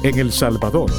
en El Salvador.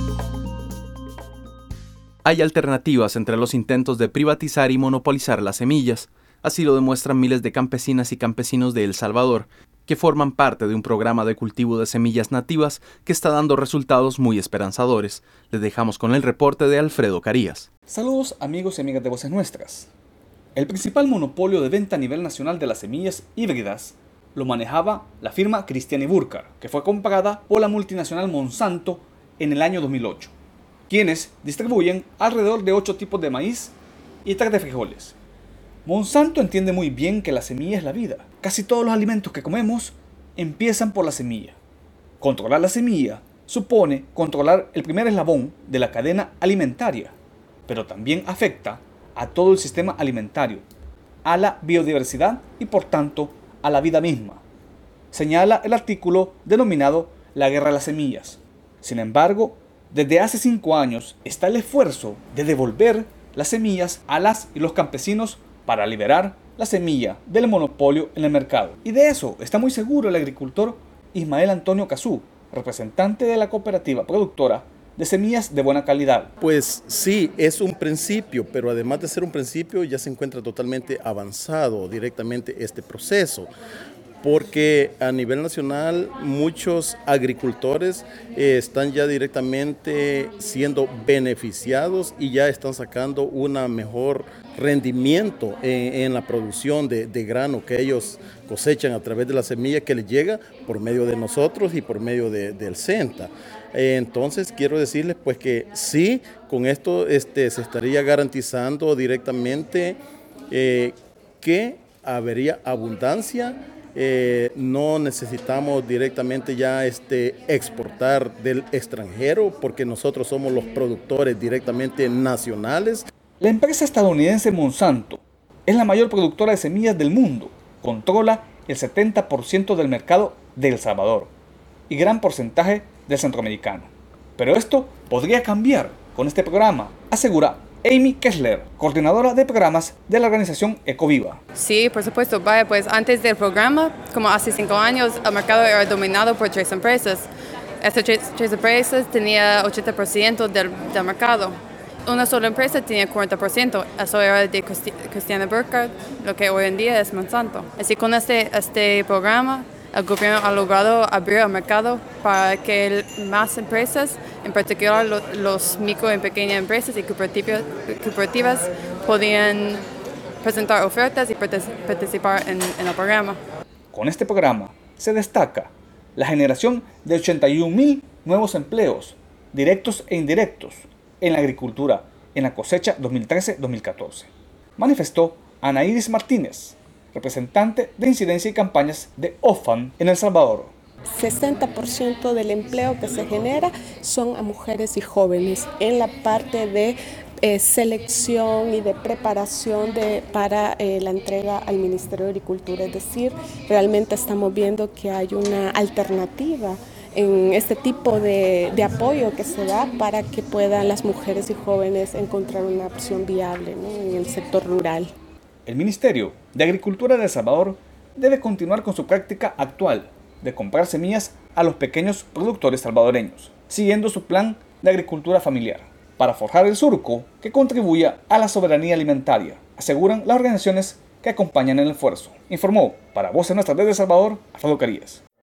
Hay alternativas entre los intentos de privatizar y monopolizar las semillas. Así lo demuestran miles de campesinas y campesinos de El Salvador, que forman parte de un programa de cultivo de semillas nativas que está dando resultados muy esperanzadores. Les dejamos con el reporte de Alfredo Carías. Saludos amigos y amigas de Voces Nuestras. El principal monopolio de venta a nivel nacional de las semillas híbridas lo manejaba la firma Christian & Burkhardt, que fue comprada por la multinacional Monsanto en el año 2008, quienes distribuyen alrededor de 8 tipos de maíz y 3 de frijoles. Monsanto entiende muy bien que la semilla es la vida. Casi todos los alimentos que comemos empiezan por la semilla. Controlar la semilla supone controlar el primer eslabón de la cadena alimentaria, pero también afecta a todo el sistema alimentario, a la biodiversidad y por tanto a la vida misma, señala el artículo denominado La guerra de las semillas. Sin embargo, desde hace 5 años está el esfuerzo de devolver las semillas a las y los campesinos para liberar la semilla del monopolio en el mercado. Y de eso está muy seguro el agricultor Ismael Antonio Cazú, representante de la cooperativa productora de semillas de buena calidad. Pues sí, es un principio, pero además de ser un principio ya se encuentra totalmente avanzado directamente este proceso, porque a nivel nacional muchos agricultores están ya directamente siendo beneficiados y ya están sacando un mejor rendimiento en la producción de grano que ellos cosechan a través de la semilla que les llega por medio de nosotros y por medio del CENTA. Entonces quiero decirles pues que sí, con esto se estaría garantizando directamente que habría abundancia. No necesitamos directamente ya exportar del extranjero porque nosotros somos los productores directamente nacionales. La empresa estadounidense Monsanto es la mayor productora de semillas del mundo, controla el 70% del mercado de El Salvador y gran porcentaje del centroamericano. Pero esto podría cambiar con este programa, asegura Amy Kessler, coordinadora de programas de la organización Ecoviva. Sí, por supuesto. Vaya, pues antes del programa, como hace 5 años, el mercado era dominado por 3 empresas. Estas 3 empresas tenían 80% del mercado. Una sola empresa tenía 40%. Eso era de Christian & Burkhardt, lo que hoy en día es Monsanto. Así con este programa, el gobierno ha logrado abrir el mercado para que más empresas, en particular los micro y pequeñas empresas y cooperativas, podían presentar ofertas y participar en el programa. Con este programa se destaca la generación de 81,000 nuevos empleos, directos e indirectos, en la agricultura en la cosecha 2013-2014, manifestó Ana Iris Martínez, representante de incidencia y campañas de OFAN en El Salvador. 60% del empleo que se genera son a mujeres y jóvenes en la parte de selección y de preparación para la entrega al Ministerio de Agricultura. Es decir, realmente estamos viendo que hay una alternativa en este tipo de apoyo que se da para que puedan las mujeres y jóvenes encontrar una opción viable, ¿no?, en el sector rural. El Ministerio de Agricultura de El Salvador debe continuar con su práctica actual de comprar semillas a los pequeños productores salvadoreños, siguiendo su plan de agricultura familiar, para forjar el surco que contribuya a la soberanía alimentaria, aseguran las organizaciones que acompañan el esfuerzo. Informó para Voces Nuestras desde El Salvador, Alfredo Carías.